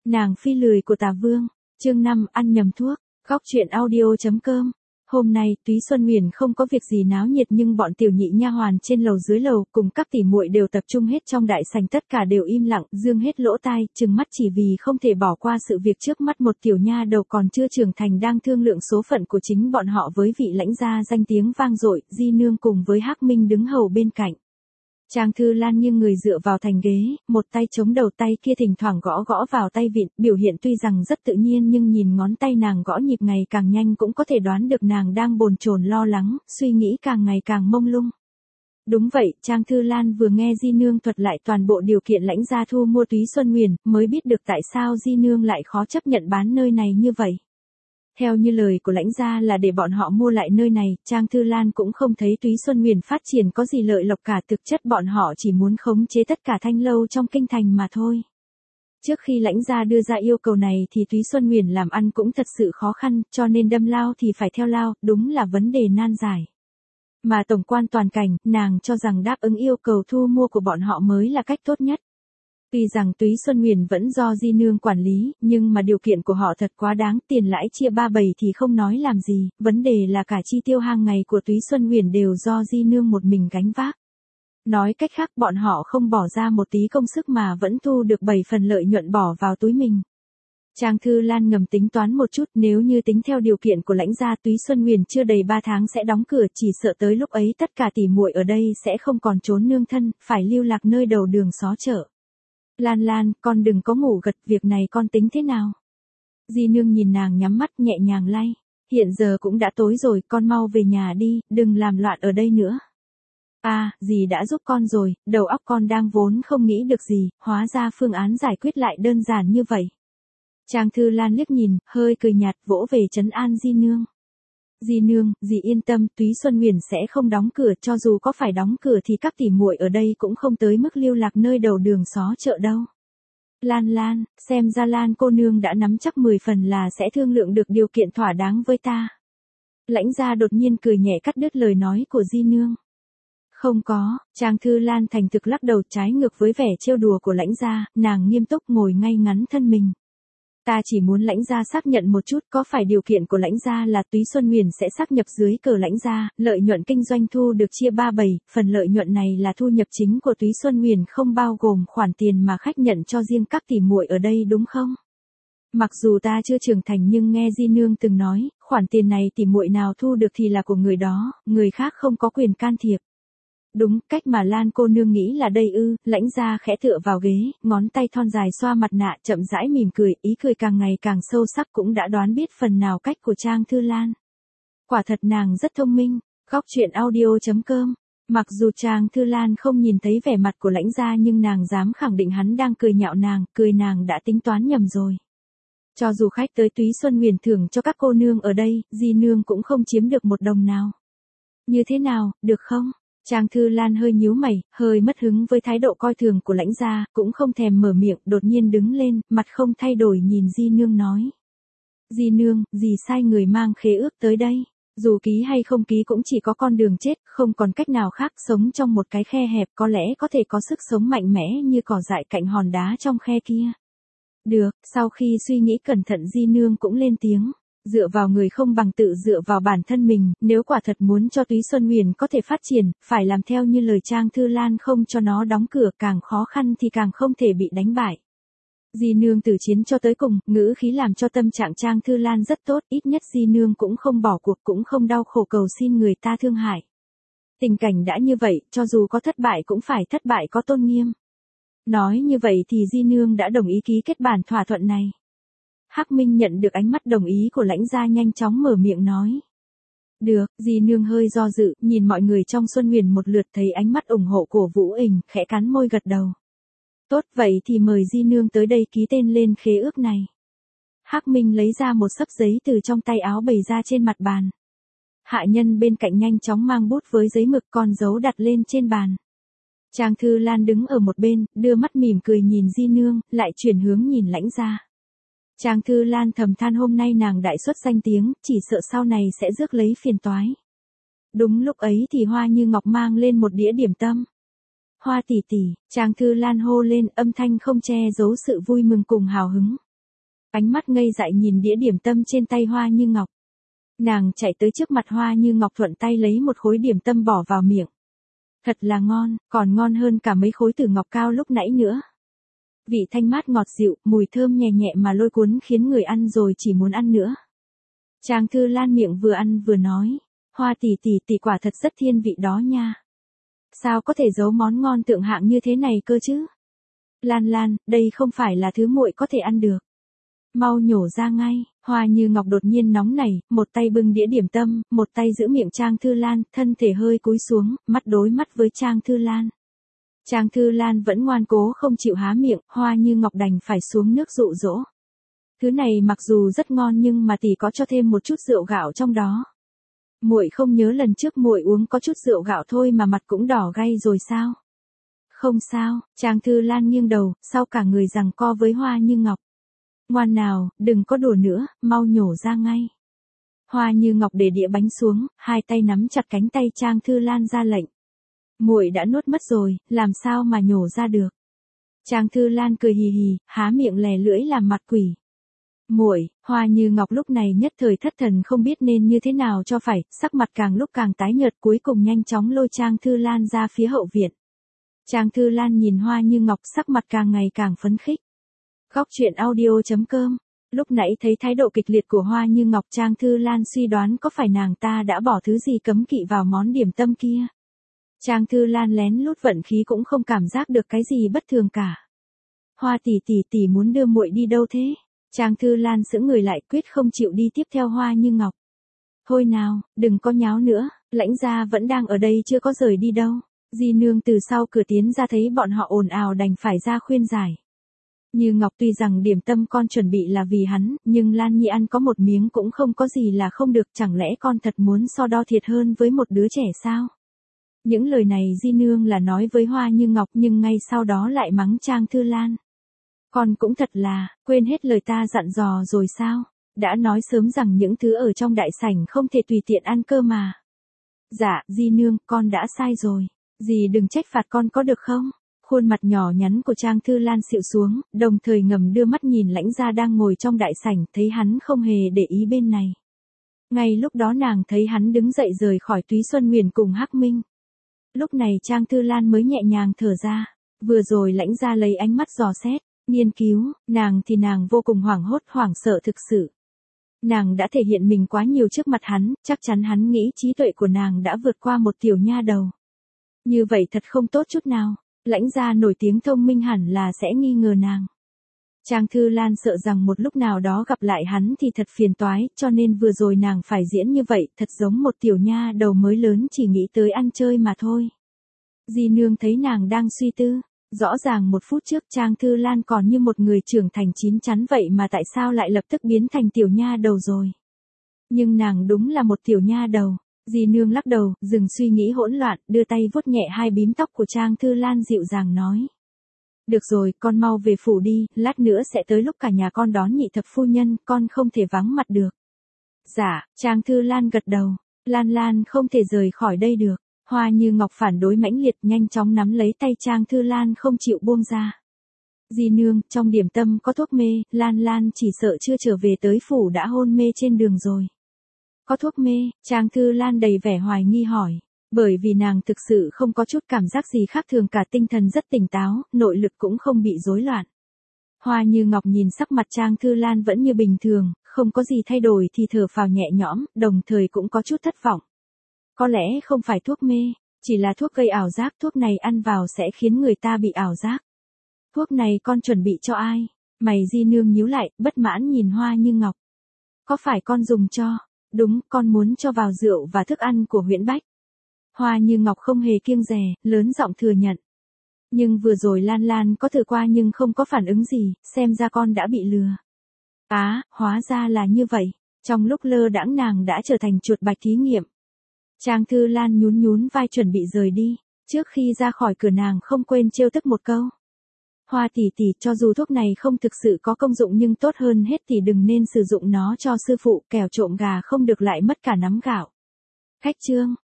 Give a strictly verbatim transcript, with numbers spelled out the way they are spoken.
Nàng phi lười của Tà Vương, chương năm ăn nhầm thuốc, góc truyện audio.com. Hôm nay, Túy Xuân Huyền không có việc gì náo nhiệt nhưng bọn tiểu nhị nha hoàn trên lầu dưới lầu cùng các tỷ muội đều tập trung hết trong đại sảnh, tất cả đều im lặng, dương hết lỗ tai, trừng mắt chỉ vì không thể bỏ qua sự việc trước mắt một tiểu nha đầu còn chưa trưởng thành đang thương lượng số phận của chính bọn họ với vị lãnh gia danh tiếng vang dội. Di Nương cùng với Hắc Minh đứng hầu bên cạnh. Trang Thư Lan nghiêng người dựa vào thành ghế, một tay chống đầu, tay kia thỉnh thoảng gõ gõ vào tay vịn, biểu hiện tuy rằng rất tự nhiên nhưng nhìn ngón tay nàng gõ nhịp ngày càng nhanh cũng có thể đoán được nàng đang bồn chồn lo lắng, suy nghĩ càng ngày càng mông lung. Đúng vậy, Trang Thư Lan vừa nghe Di Nương thuật lại toàn bộ điều kiện lãnh gia thu mua Túy Xuân Huyền, mới biết được tại sao Di Nương lại khó chấp nhận bán nơi này như vậy. Theo như lời của lãnh gia là để bọn họ mua lại nơi này, Trang Thư Lan cũng không thấy Túy Xuân Huyền phát triển có gì lợi lộc cả, thực chất bọn họ chỉ muốn khống chế tất cả thanh lâu trong kinh thành mà thôi. Trước khi lãnh gia đưa ra yêu cầu này thì Túy Xuân Huyền làm ăn cũng thật sự khó khăn, cho nên đâm lao thì phải theo lao, đúng là vấn đề nan giải. Mà tổng quan toàn cảnh, nàng cho rằng đáp ứng yêu cầu thu mua của bọn họ mới là cách tốt nhất. Tuy rằng Túy Xuân Huyền vẫn do Di Nương quản lý, nhưng mà điều kiện của họ thật quá đáng, tiền lãi chia ba bảy thì không nói làm gì, vấn đề là cả chi tiêu hàng ngày của Túy Xuân Huyền đều do Di Nương một mình gánh vác. Nói cách khác, bọn họ không bỏ ra một tí công sức mà vẫn thu được bảy phần lợi nhuận bỏ vào túi mình. Trang Thư Lan ngầm tính toán một chút, nếu như tính theo điều kiện của lãnh gia, Túy Xuân Huyền chưa đầy ba tháng sẽ đóng cửa, chỉ sợ tới lúc ấy tất cả tỷ muội ở đây sẽ không còn trốn nương thân, phải lưu lạc nơi đầu đường xó chợ. Lan Lan, con đừng có ngủ gật, việc này con tính thế nào? Di Nương nhìn nàng nhắm mắt nhẹ nhàng lay. Hiện giờ cũng đã tối rồi, con mau về nhà đi, đừng làm loạn ở đây nữa. À, dì đã giúp con rồi, đầu óc con đang vốn không nghĩ được gì, hóa ra phương án giải quyết lại đơn giản như vậy. Trang Thư Lan liếc nhìn, hơi cười nhạt, vỗ về trấn an Di Nương. Di Nương, dì yên tâm, Túy Xuân Huyền sẽ không đóng cửa, cho dù có phải đóng cửa thì các tỷ muội ở đây cũng không tới mức lưu lạc nơi đầu đường xó chợ đâu. Lan Lan, xem ra Lan cô nương đã nắm chắc mười phần là sẽ thương lượng được điều kiện thỏa đáng với ta. Lãnh gia đột nhiên cười nhẹ cắt đứt lời nói của Di Nương. Không có, Trang Thư Lan thành thực lắc đầu, trái ngược với vẻ trêu đùa của lãnh gia, nàng nghiêm túc ngồi ngay ngắn thân mình. Ta chỉ muốn lãnh gia xác nhận một chút, có phải điều kiện của lãnh gia là Túy Xuân Huyền sẽ sáp nhập dưới cờ lãnh gia, lợi nhuận kinh doanh thu được chia ba bảy, phần lợi nhuận này là thu nhập chính của Túy Xuân Huyền không bao gồm khoản tiền mà khách nhận cho riêng các tỷ muội ở đây đúng không? Mặc dù ta chưa trưởng thành nhưng nghe Di Nương từng nói, khoản tiền này tỷ muội nào thu được thì là của người đó, người khác không có quyền can thiệp. Đúng, cách mà Lan cô nương nghĩ là đây ư, lãnh gia khẽ tựa vào ghế, ngón tay thon dài xoa mặt nạ, chậm rãi mỉm cười, ý cười càng ngày càng sâu sắc, cũng đã đoán biết phần nào cách của Trang Thư Lan. Quả thật nàng rất thông minh, góc truyện audio.com. Mặc dù Trang Thư Lan không nhìn thấy vẻ mặt của lãnh gia nhưng nàng dám khẳng định hắn đang cười nhạo nàng, cười nàng đã tính toán nhầm rồi. Cho dù khách tới Túy Xuân Huyền thưởng cho các cô nương ở đây, Di Nương cũng không chiếm được một đồng nào. Như thế nào, được không? Trang Thư Lan hơi nhíu mày, hơi mất hứng với thái độ coi thường của lãnh gia, cũng không thèm mở miệng, đột nhiên đứng lên, mặt không thay đổi nhìn Di Nương nói. Di Nương, dì sai người mang khế ước tới đây. Dù ký hay không ký cũng chỉ có con đường chết, không còn cách nào khác, sống trong một cái khe hẹp có lẽ có thể có sức sống mạnh mẽ như cỏ dại cạnh hòn đá trong khe kia. Được, sau khi suy nghĩ cẩn thận Di Nương cũng lên tiếng. Dựa vào người không bằng tự dựa vào bản thân mình, nếu quả thật muốn cho Túy Xuân Huyền có thể phát triển, phải làm theo như lời Trang Thư Lan, không cho nó đóng cửa, càng khó khăn thì càng không thể bị đánh bại. Di Nương từ chiến cho tới cùng, ngữ khí làm cho tâm trạng Trang Thư Lan rất tốt, ít nhất Di Nương cũng không bỏ cuộc, cũng không đau khổ cầu xin người ta thương hại. Tình cảnh đã như vậy, cho dù có thất bại cũng phải thất bại có tôn nghiêm. Nói như vậy thì Di Nương đã đồng ý ký kết bản thỏa thuận này. Hắc Minh nhận được ánh mắt đồng ý của lãnh gia nhanh chóng mở miệng nói. Được, Di Nương hơi do dự, nhìn mọi người trong Xuân Huyền một lượt, thấy ánh mắt ủng hộ của Vũ Ình, khẽ cắn môi gật đầu. Tốt, vậy thì mời Di Nương tới đây ký tên lên khế ước này. Hắc Minh lấy ra một xấp giấy từ trong tay áo bày ra trên mặt bàn. Hạ nhân bên cạnh nhanh chóng mang bút với giấy mực, con dấu đặt lên trên bàn. Trang Thư Lan đứng ở một bên, đưa mắt mỉm cười nhìn Di Nương, lại chuyển hướng nhìn lãnh gia. Trang Thư Lan thầm than hôm nay nàng đại xuất danh tiếng, chỉ sợ sau này sẽ rước lấy phiền toái. Đúng lúc ấy thì Hoa Như Ngọc mang lên một đĩa điểm tâm. Hoa tỷ tỷ, Trang Thư Lan hô lên, âm thanh không che giấu sự vui mừng cùng hào hứng. Ánh mắt ngây dại nhìn đĩa điểm tâm trên tay Hoa Như Ngọc. Nàng chạy tới trước mặt Hoa Như Ngọc thuận tay lấy một khối điểm tâm bỏ vào miệng. Thật là ngon, còn ngon hơn cả mấy khối tử ngọc cao lúc nãy nữa. Vị thanh mát ngọt dịu, mùi thơm nhẹ nhẹ mà lôi cuốn khiến người ăn rồi chỉ muốn ăn nữa. Trang Thư Lan miệng vừa ăn vừa nói, Hoa tỷ tỷ tỷ quả thật rất thiên vị đó nha. Sao có thể giấu món ngon thượng hạng như thế này cơ chứ? Lan Lan, đây không phải là thứ muội có thể ăn được. Mau nhổ ra ngay. Hoa Như Ngọc đột nhiên nóng nảy, một tay bưng đĩa điểm tâm, một tay giữ miệng Trang Thư Lan, thân thể hơi cúi xuống, mắt đối mắt với Trang Thư Lan. Trang Thư Lan vẫn ngoan cố không chịu há miệng, Hoa Như Ngọc đành phải xuống nước dụ dỗ. Thứ này mặc dù rất ngon nhưng mà tỷ có cho thêm một chút rượu gạo trong đó. Muội không nhớ lần trước muội uống có chút rượu gạo thôi mà mặt cũng đỏ gay rồi sao? Không sao, Trang Thư Lan nghiêng đầu, sau cả người giằng co với Hoa Như Ngọc. Ngoan nào, đừng có đùa nữa, mau nhổ ra ngay. Hoa Như Ngọc để đĩa bánh xuống, hai tay nắm chặt cánh tay Trang Thư Lan ra lệnh. Muội đã nuốt mất rồi, làm sao mà nhổ ra được? Trang Thư Lan cười hì hì, há miệng lè lưỡi làm mặt quỷ. Muội, Hoa Như Ngọc lúc này nhất thời thất thần không biết nên như thế nào cho phải, sắc mặt càng lúc càng tái nhợt, cuối cùng nhanh chóng lôi Trang Thư Lan ra phía hậu viện. Trang Thư Lan nhìn Hoa Như Ngọc sắc mặt càng ngày càng phấn khích. Góc truyện audio chấm com. Lúc nãy thấy thái độ kịch liệt của Hoa Như Ngọc, Trang Thư Lan suy đoán có phải nàng ta đã bỏ thứ gì cấm kỵ vào món điểm tâm kia. Trang Thư Lan lén lút vận khí cũng không cảm giác được cái gì bất thường cả. Hoa tỷ tỷ tỷ muốn đưa muội đi đâu thế? Trang Thư Lan sững người lại quyết không chịu đi tiếp theo Hoa Như Ngọc. Thôi nào, đừng có nháo nữa, lãnh gia vẫn đang ở đây chưa có rời đi đâu. Di nương từ sau cửa tiến ra thấy bọn họ ồn ào đành phải ra khuyên giải. Như Ngọc tuy rằng điểm tâm con chuẩn bị là vì hắn, nhưng Lan Nhi ăn có một miếng cũng không có gì là không được, chẳng lẽ con thật muốn so đo thiệt hơn với một đứa trẻ sao? Những lời này Di nương là nói với Hoa Như Ngọc nhưng ngay sau đó lại mắng Trang Thư Lan. Con cũng thật là, quên hết lời ta dặn dò rồi sao? Đã nói sớm rằng những thứ ở trong đại sảnh không thể tùy tiện ăn cơ mà. Dạ, Di nương, con đã sai rồi. Dì đừng trách phạt con có được không? Khuôn mặt nhỏ nhắn của Trang Thư Lan xịu xuống, đồng thời ngầm đưa mắt nhìn lãnh gia đang ngồi trong đại sảnh, thấy hắn không hề để ý bên này. Ngay lúc đó nàng thấy hắn đứng dậy rời khỏi Túy Xuân Nguyền cùng Hắc Minh. Lúc này Trang Thư Lan mới nhẹ nhàng thở ra, vừa rồi lãnh gia lấy ánh mắt dò xét, nghiên cứu, nàng thì nàng vô cùng hoảng hốt hoảng sợ thực sự. Nàng đã thể hiện mình quá nhiều trước mặt hắn, chắc chắn hắn nghĩ trí tuệ của nàng đã vượt qua một tiểu nha đầu. Như vậy thật không tốt chút nào. Lãnh gia nổi tiếng thông minh hẳn là sẽ nghi ngờ nàng. Trang Thư Lan sợ rằng một lúc nào đó gặp lại hắn thì thật phiền toái, cho nên vừa rồi nàng phải diễn như vậy, thật giống một tiểu nha đầu mới lớn chỉ nghĩ tới ăn chơi mà thôi. Di nương thấy nàng đang suy tư, rõ ràng một phút trước Trang Thư Lan còn như một người trưởng thành chín chắn vậy mà tại sao lại lập tức biến thành tiểu nha đầu rồi. Nhưng nàng đúng là một tiểu nha đầu. Di nương lắc đầu, dừng suy nghĩ hỗn loạn, đưa tay vuốt nhẹ hai bím tóc của Trang Thư Lan dịu dàng nói. Được rồi, con mau về phủ đi, lát nữa sẽ tới lúc cả nhà con đón nhị thập phu nhân, con không thể vắng mặt được. Dạ, Trang Thư Lan gật đầu, Lan Lan không thể rời khỏi đây được. Hoa Như Ngọc phản đối mãnh liệt nhanh chóng nắm lấy tay Trang Thư Lan không chịu buông ra. Di nương, trong điểm tâm có thuốc mê, Lan Lan chỉ sợ chưa trở về tới phủ đã hôn mê trên đường rồi. Có thuốc mê, Trang Thư Lan đầy vẻ hoài nghi hỏi, bởi vì nàng thực sự không có chút cảm giác gì khác thường cả, tinh thần rất tỉnh táo, nội lực cũng không bị rối loạn. Hoa Như Ngọc nhìn sắc mặt Trang Thư Lan vẫn như bình thường, không có gì thay đổi thì thở phào nhẹ nhõm, đồng thời cũng có chút thất vọng. Có lẽ không phải thuốc mê, chỉ là thuốc gây ảo giác, thuốc này ăn vào sẽ khiến người ta bị ảo giác. Thuốc này con chuẩn bị cho ai? Mày Di nương nhíu lại, bất mãn nhìn Hoa Như Ngọc. Có phải con dùng cho? Đúng, con muốn cho vào rượu và thức ăn của Huyễn Bách. Hoa Như Ngọc không hề kiêng dè, lớn giọng thừa nhận. Nhưng vừa rồi Lan Lan có thử qua nhưng không có phản ứng gì, xem ra con đã bị lừa. Á, à, hóa ra là như vậy. Trong lúc lơ đãng nàng đã trở thành chuột bạch thí nghiệm. Trang Thư Lan nhún nhún vai chuẩn bị rời đi. Trước khi ra khỏi cửa nàng không quên trêu tức một câu. Hoa tỷ tỷ, cho dù thuốc này không thực sự có công dụng nhưng tốt hơn hết thì đừng nên sử dụng nó cho sư phụ, kẻo trộm gà không được lại mất cả nắm gạo. Khách trương,